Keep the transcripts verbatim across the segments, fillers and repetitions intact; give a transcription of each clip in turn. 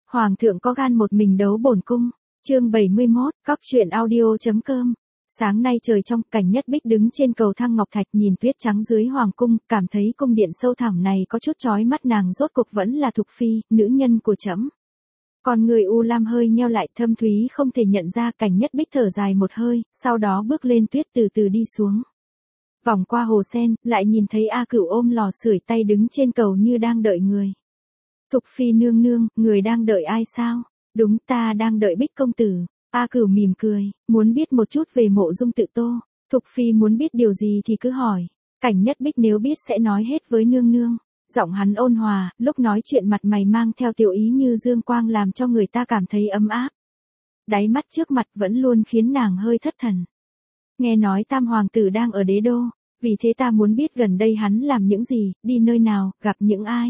Hoàng thượng có gan một mình đấu bổn cung. Chương bảy mươi mốt, cóc truyện audio.com. Sáng nay trời trong, Cảnh Nhất Bích đứng trên cầu thang ngọc thạch nhìn tuyết trắng dưới hoàng cung, cảm thấy cung điện sâu thẳm này có chút chói mắt, nàng rốt cuộc vẫn là Thục Phi, nữ nhân của trẫm. Còn người U Lam hơi nheo lại, Thâm Thúy không thể nhận ra. Cảnh Nhất Bích thở dài một hơi, sau đó bước lên tuyết từ từ đi xuống. Vòng qua hồ sen, lại nhìn thấy A Cửu ôm lò sưởi tay đứng trên cầu như đang đợi người. Thục Phi nương nương, người đang đợi ai sao? Đúng, ta đang đợi Bích công tử. A Cửu mỉm cười, muốn biết một chút về Mộ Dung Tự Tô. Thục Phi muốn biết điều gì thì cứ hỏi. Cảnh Nhất Bích nếu biết sẽ nói hết với nương nương. Giọng hắn ôn hòa, lúc nói chuyện mặt mày mang theo tiểu ý như dương quang làm cho người ta cảm thấy ấm áp. Đáy mắt trước mặt vẫn luôn khiến nàng hơi thất thần. Nghe nói Tam hoàng tử đang ở đế đô, vì thế ta muốn biết gần đây hắn làm những gì, đi nơi nào, gặp những ai.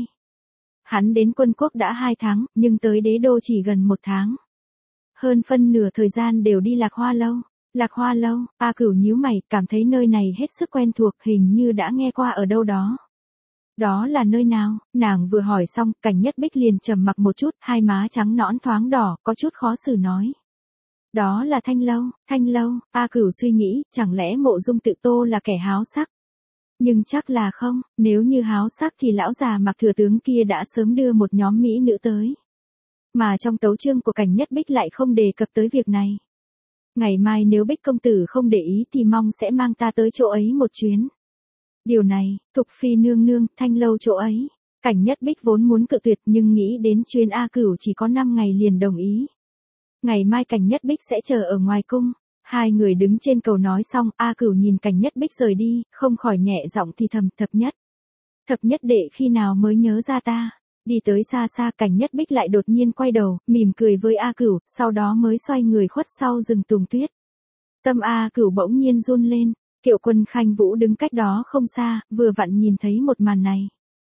Hắn đến Quân Quốc đã hai tháng, nhưng tới đế đô chỉ gần một tháng. Hơn phân nửa thời gian đều đi Lạc Hoa Lâu. Lạc Hoa Lâu, A Cửu nhíu mày, cảm thấy nơi này hết sức quen thuộc, hình như đã nghe qua ở đâu đó. Đó là nơi nào? Nàng vừa hỏi xong, Cảnh Nhất Bích liền trầm mặc một chút, hai má trắng nõn thoáng đỏ, có chút khó xử nói. Đó là Thanh Lâu. Thanh Lâu, A Cửu suy nghĩ, chẳng lẽ Mộ Dung Tự Tô là kẻ háo sắc? Nhưng chắc là không, nếu như háo sắc thì lão già Mặc Thừa Tướng kia đã sớm đưa một nhóm mỹ nữ tới. Mà trong tấu chương của Cảnh Nhất Bích lại không đề cập tới việc này. Ngày mai nếu Bích công tử không để ý thì mong sẽ mang ta tới chỗ ấy một chuyến. Điều này, Thục Phi nương nương, Thanh Lâu chỗ ấy. Cảnh Nhất Bích vốn muốn cự tuyệt nhưng nghĩ đến chuyến A Cửu chỉ có năm ngày liền đồng ý. Ngày mai Cảnh Nhất Bích sẽ chờ ở ngoài cung. Hai người đứng trên cầu nói xong, A Cửu nhìn Cảnh Nhất Bích rời đi, không khỏi nhẹ giọng thì thầm, Thập Nhất. Thập Nhất đệ khi nào mới nhớ ra ta? Đi tới xa xa, Cảnh Nhất Bích lại đột nhiên quay đầu, mỉm cười với A Cửu, sau đó mới xoay người khuất sau rừng tùng tuyết. Tâm A Cửu bỗng nhiên run lên, Kiệu Quân Khanh Vũ đứng cách đó không xa, vừa vặn nhìn thấy một màn này.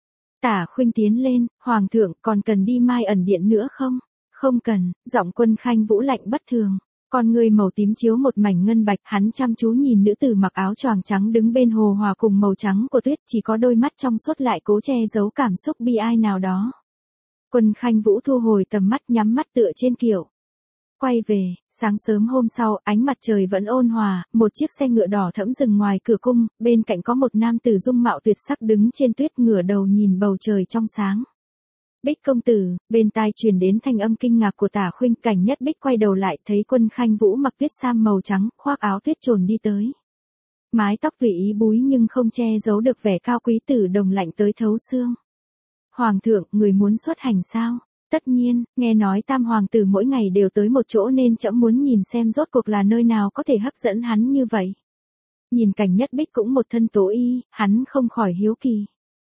Tả Khuynh tiến lên, Hoàng thượng còn cần đi Mai ẩn điện nữa không? Không cần, giọng Quân Khanh Vũ lạnh bất thường. Con người màu tím chiếu một mảnh ngân bạch, hắn chăm chú nhìn nữ tử mặc áo choàng trắng đứng bên hồ hòa cùng màu trắng của tuyết, chỉ có đôi mắt trong suốt lại cố che giấu cảm xúc bi ai nào đó. Quân Khanh Vũ thu hồi tầm mắt, nhắm mắt tựa trên kiệu. Quay về, sáng sớm hôm sau, ánh mặt trời vẫn ôn hòa, một chiếc xe ngựa đỏ thẫm dừng ngoài cửa cung, bên cạnh có một nam tử dung mạo tuyệt sắc đứng trên tuyết, ngửa đầu nhìn bầu trời trong sáng. Bích công tử, bên tai truyền đến thanh âm kinh ngạc của Tả Khuynh. Cảnh Nhất Bích quay đầu lại, thấy Quân Khanh Vũ mặc tuyết sam màu trắng, khoác áo tuyết trồn đi tới. Mái tóc tùy ý búi nhưng không che giấu được vẻ cao quý tử đồng lạnh tới thấu xương. Hoàng thượng, người muốn xuất hành sao? Tất nhiên, nghe nói Tam hoàng tử mỗi ngày đều tới một chỗ nên trẫm muốn nhìn xem rốt cuộc là nơi nào có thể hấp dẫn hắn như vậy. Nhìn Cảnh Nhất Bích cũng một thân tố y, hắn không khỏi hiếu kỳ.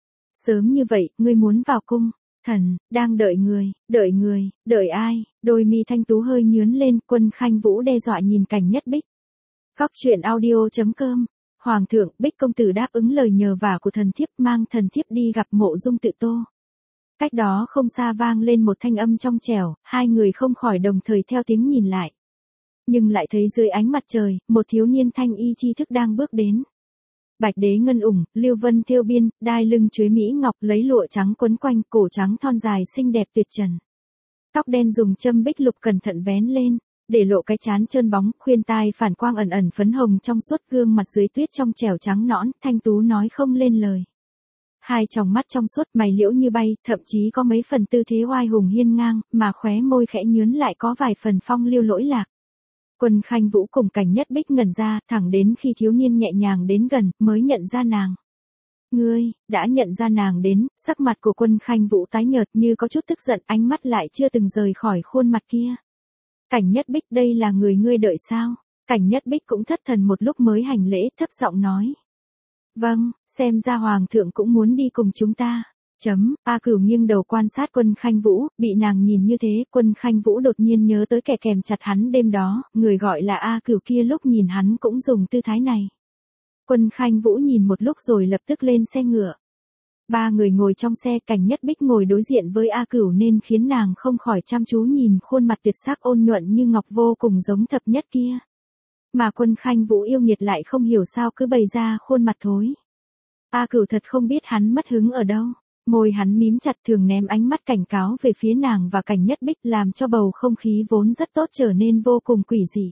Sớm như vậy, ngươi muốn vào cung? Thần, đang đợi người, đợi người, đợi ai? Đôi mi thanh tú hơi nhướn lên, Quân Khanh Vũ đe dọa nhìn Cảnh Nhất Bích. Cóc truyện audio.com. Hoàng thượng, Bích công tử đáp ứng lời nhờ vả của thần thiếp, mang thần thiếp đi gặp Mộ Dung Tự Tô. Cách đó không xa vang lên một thanh âm trong trẻo, hai người không khỏi đồng thời theo tiếng nhìn lại. Nhưng lại thấy dưới ánh mặt trời, một thiếu niên thanh y tri thức đang bước đến. Bạch đế ngân ủng, lưu vân thêu biên, đai lưng chuối mỹ ngọc, lấy lụa trắng quấn quanh, cổ trắng thon dài xinh đẹp tuyệt trần. Tóc đen dùng châm bích lục cẩn thận vén lên, để lộ cái trán trơn bóng, khuyên tai phản quang ẩn ẩn phấn hồng trong suốt, gương mặt dưới tuyết trong trẻo trắng nõn, thanh tú nói không lên lời. Hai tròng mắt trong suốt, mày liễu như bay, thậm chí có mấy phần tư thế oai hùng hiên ngang, mà khóe môi khẽ nhướn lại có vài phần phong lưu lỗi lạc. Quân Khanh Vũ cùng Cảnh Nhất Bích ngẩn ra, thẳng đến khi thiếu niên nhẹ nhàng đến gần, mới nhận ra nàng. Ngươi, đã nhận ra nàng đến, sắc mặt của Quân Khanh Vũ tái nhợt như có chút tức giận, ánh mắt lại chưa từng rời khỏi khuôn mặt kia. Cảnh Nhất Bích, đây là người ngươi đợi sao? Cảnh Nhất Bích cũng thất thần một lúc mới hành lễ, thấp giọng nói. Vâng, xem ra Hoàng thượng cũng muốn đi cùng chúng ta. Chấm, A Cửu nghiêng đầu quan sát Quân Khanh Vũ, bị nàng nhìn như thế, Quân Khanh Vũ đột nhiên nhớ tới kẻ kèm chặt hắn đêm đó, người gọi là A Cửu kia lúc nhìn hắn cũng dùng tư thái này. Quân Khanh Vũ nhìn một lúc rồi lập tức lên xe ngựa. Ba người ngồi trong xe, Cảnh Nhất Bích ngồi đối diện với A Cửu nên khiến nàng không khỏi chăm chú nhìn khuôn mặt tuyệt sắc ôn nhuận như ngọc vô cùng giống Thập Nhất kia. Mà Quân Khanh Vũ yêu nghiệt lại không hiểu sao cứ bày ra khuôn mặt thối. A Cửu thật không biết hắn mất hứng ở đâu. Môi hắn mím chặt thường ném ánh mắt cảnh cáo về phía nàng và Cảnh Nhất Bích làm cho bầu không khí vốn rất tốt trở nên vô cùng quỷ dị.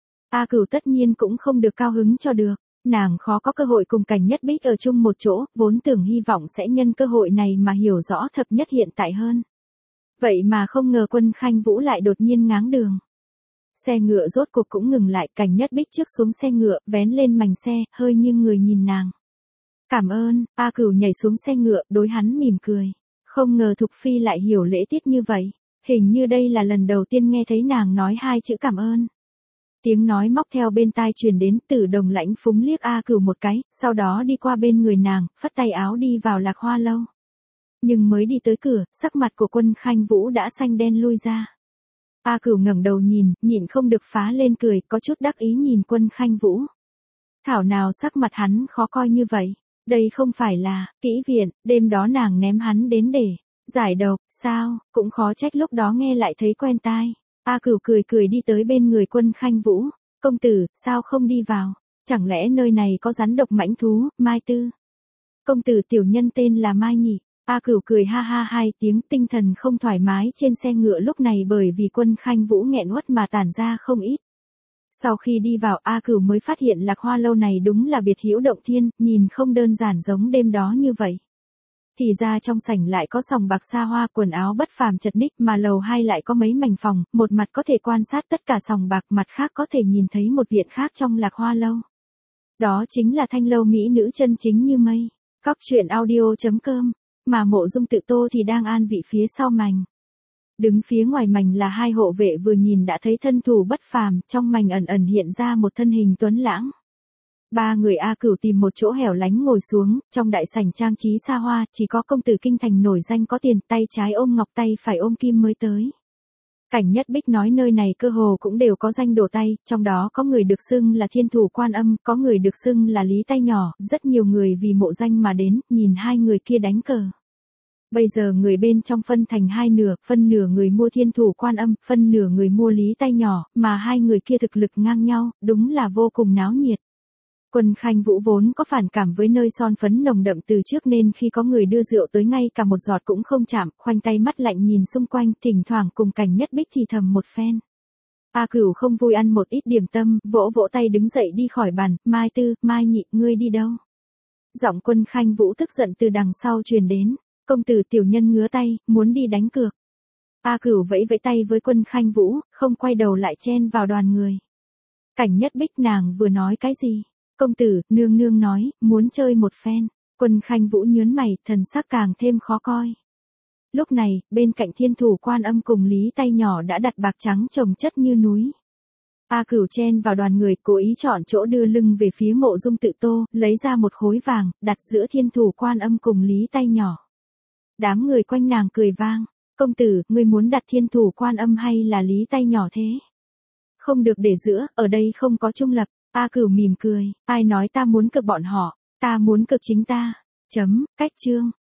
A Cửu tất nhiên cũng không được cao hứng cho được, nàng khó có cơ hội cùng Cảnh Nhất Bích ở chung một chỗ, vốn tưởng hy vọng sẽ nhân cơ hội này mà hiểu rõ thập nhất hiện tại hơn. Vậy mà không ngờ Quân Khanh Vũ lại đột nhiên ngáng đường. Xe ngựa rốt cuộc cũng ngừng lại, Cảnh Nhất Bích trước xuống xe ngựa, vén lên mành xe, hơi nghiêng người nhìn nàng. Cảm ơn, A Cửu nhảy xuống xe ngựa, đối hắn mỉm cười. Không ngờ Thục Phi lại hiểu lễ tiết như vậy, hình như đây là lần đầu tiên nghe thấy nàng nói hai chữ cảm ơn. Tiếng nói móc theo bên tai truyền đến, Tử Đồng lãnh phúng liếc A Cửu một cái, sau đó đi qua bên người nàng, phất tay áo đi vào Lạc Hoa lâu. Nhưng mới đi tới cửa, sắc mặt của Quân Khanh Vũ đã xanh đen lui ra. A Cửu ngẩng đầu nhìn, nhịn không được phá lên cười, có chút đắc ý nhìn Quân Khanh Vũ. Thảo nào sắc mặt hắn khó coi như vậy, đây không phải là Kỹ Viện, đêm đó nàng ném hắn đến để giải độc, sao, cũng khó trách lúc đó nghe lại thấy quen tai. A Cửu cười cười đi tới bên người Quân Khanh Vũ, công tử, sao không đi vào, chẳng lẽ nơi này có rắn độc mãnh thú, Mai Tư. Công tử tiểu nhân tên là Mai nhỉ. A Cửu cười ha ha hai tiếng, tinh thần không thoải mái trên xe ngựa lúc này bởi vì Quân Khanh Vũ nghẹn uất mà tản ra không ít. Sau khi đi vào, A Cửu mới phát hiện Lạc Hoa lâu này đúng là biệt hữu động thiên, nhìn không đơn giản giống đêm đó như vậy. Thì ra trong sảnh lại có sòng bạc xa hoa, quần áo bất phàm chật ních, mà lầu hai lại có mấy mảnh phòng, một mặt có thể quan sát tất cả sòng bạc, mặt khác có thể nhìn thấy một viện khác trong Lạc Hoa lâu. Đó chính là thanh lâu mỹ nữ chân chính như mây. Cóc truyện audio chấm com. Mà Mộ Dung Tự Tô thì đang an vị phía sau mành. Đứng phía ngoài mành là hai hộ vệ, vừa nhìn đã thấy thân thủ bất phàm, trong mành ẩn ẩn hiện ra một thân hình tuấn lãng. Ba người A Cửu tìm một chỗ hẻo lánh ngồi xuống, trong đại sảnh trang trí xa hoa, chỉ có công tử kinh thành nổi danh có tiền, tay trái ôm ngọc tay phải ôm kim mới tới. Cảnh Nhất Bích nói nơi này cơ hồ cũng đều có danh đổ tay, trong đó có người được xưng là Thiên Thủ Quan Âm, có người được xưng là Lý Tay Nhỏ, rất nhiều người vì mộ danh mà đến, nhìn hai người kia đánh cờ. Bây giờ người bên trong phân thành hai nửa, phân nửa người mua Thiên Thủ Quan Âm, phân nửa người mua Lý Tay Nhỏ, mà hai người kia thực lực ngang nhau, đúng là vô cùng náo nhiệt. Quân Khanh Vũ vốn có phản cảm với nơi son phấn nồng đậm từ trước nên khi có người đưa rượu tới ngay cả một giọt cũng không chạm, khoanh tay mắt lạnh nhìn xung quanh, thỉnh thoảng cùng Cảnh Nhất Bích thì thầm một phen. A Cửu không vui ăn một ít điểm tâm, vỗ vỗ tay đứng dậy đi khỏi bàn, Mai Tư, Mai Nhị, ngươi đi đâu? Giọng Quân Khanh Vũ tức giận từ đằng sau truyền đến, công tử tiểu nhân ngứa tay, muốn đi đánh cược. A Cửu vẫy vẫy tay với Quân Khanh Vũ, không quay đầu lại chen vào đoàn người. Cảnh Nhất Bích, nàng vừa nói cái gì? Công tử, nương nương nói, muốn chơi một phen. Quân Khanh Vũ nhớn mày, thần sắc càng thêm khó coi. Lúc này, bên cạnh Thiên Thủ Quan Âm cùng Lý Tay Nhỏ đã đặt bạc trắng chồng chất như núi. A Cửu chen vào đoàn người, cố ý chọn chỗ đưa lưng về phía Mộ Dung Tự Tô, lấy ra một khối vàng, đặt giữa Thiên Thủ Quan Âm cùng Lý Tay Nhỏ. Đám người quanh nàng cười vang, công tử, ngươi muốn đặt Thiên Thủ Quan Âm hay là Lý Tay Nhỏ thế? Không được để giữa, ở đây không có trung lập. A Cửu mỉm cười, ai nói ta muốn cực bọn họ, ta muốn cực chính ta. Chấm, cách chương.